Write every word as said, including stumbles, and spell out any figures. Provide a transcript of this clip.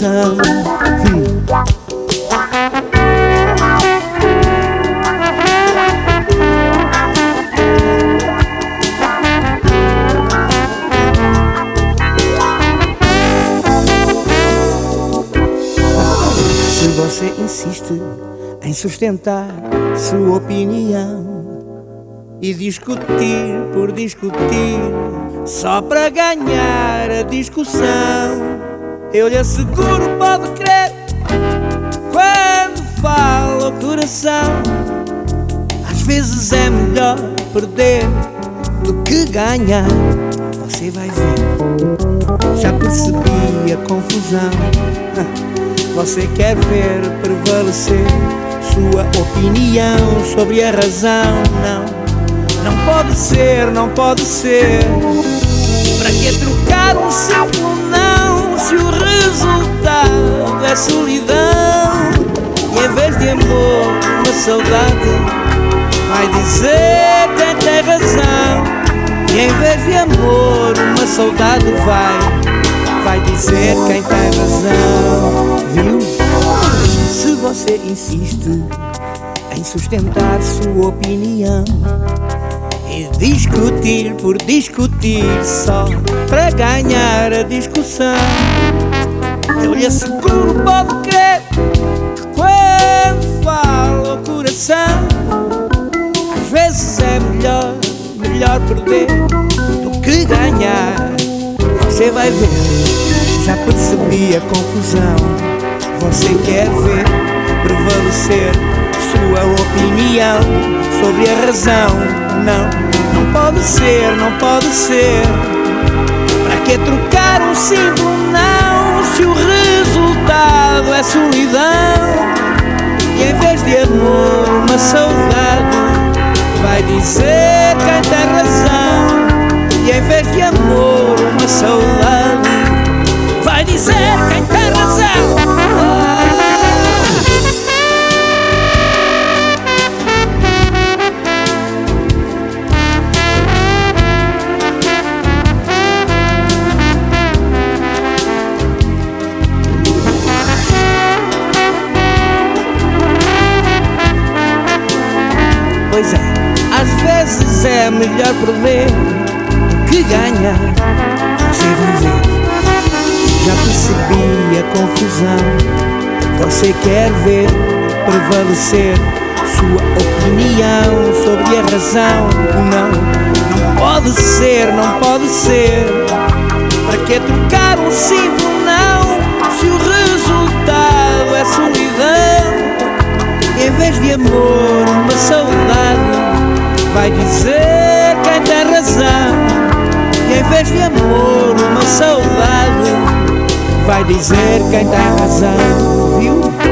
discussão. hum. Se você insiste em sustentar sua opinião e discutir por discutir, só para ganhar a discussão, eu lhe asseguro, pode crer, quando fala o coração, às vezes é melhor perder do que ganhar. Você vai ver, já percebi a confusão. Você quer ver prevalecer sua opinião sobre a razão. Não, não pode ser, não pode ser. Para que trocar um simples não, se o resultado é solidão? E em vez de amor, uma saudade, vai dizer quem tem razão. E em vez de amor, uma saudade vai Vai dizer quem tem razão, viu? Se você insiste em sustentar sua opinião e discutir por discutir, só para ganhar a discussão, eu lhe asseguro, pode crer, que quando fala o coração, às vezes é melhor, melhor perder do que ganhar. Você vai ver, já percebi a confusão. Você quer ver prevalecer sua opinião sobre a razão. Não, não pode ser, não pode ser. Para que trocar um simples não, se o resultado é solidão? E em vez de amor, uma saudade, vai dizer quem tem razão. E em vez de amor, uma saudade, vai dizer quem tem razão. Ah. Pois é, às vezes é melhor perder que ganhar. Você vai ver, já percebi a confusão. Você quer ver prevalecer sua opinião sobre a razão. Não, não pode ser, não pode ser. Para que trocar um simples não, se o resultado é solidão? E em vez de amor, uma saudade, vai dizer quem tem razão. E em vez de amor, uma saudade, vai dizer quem tem razão, viu?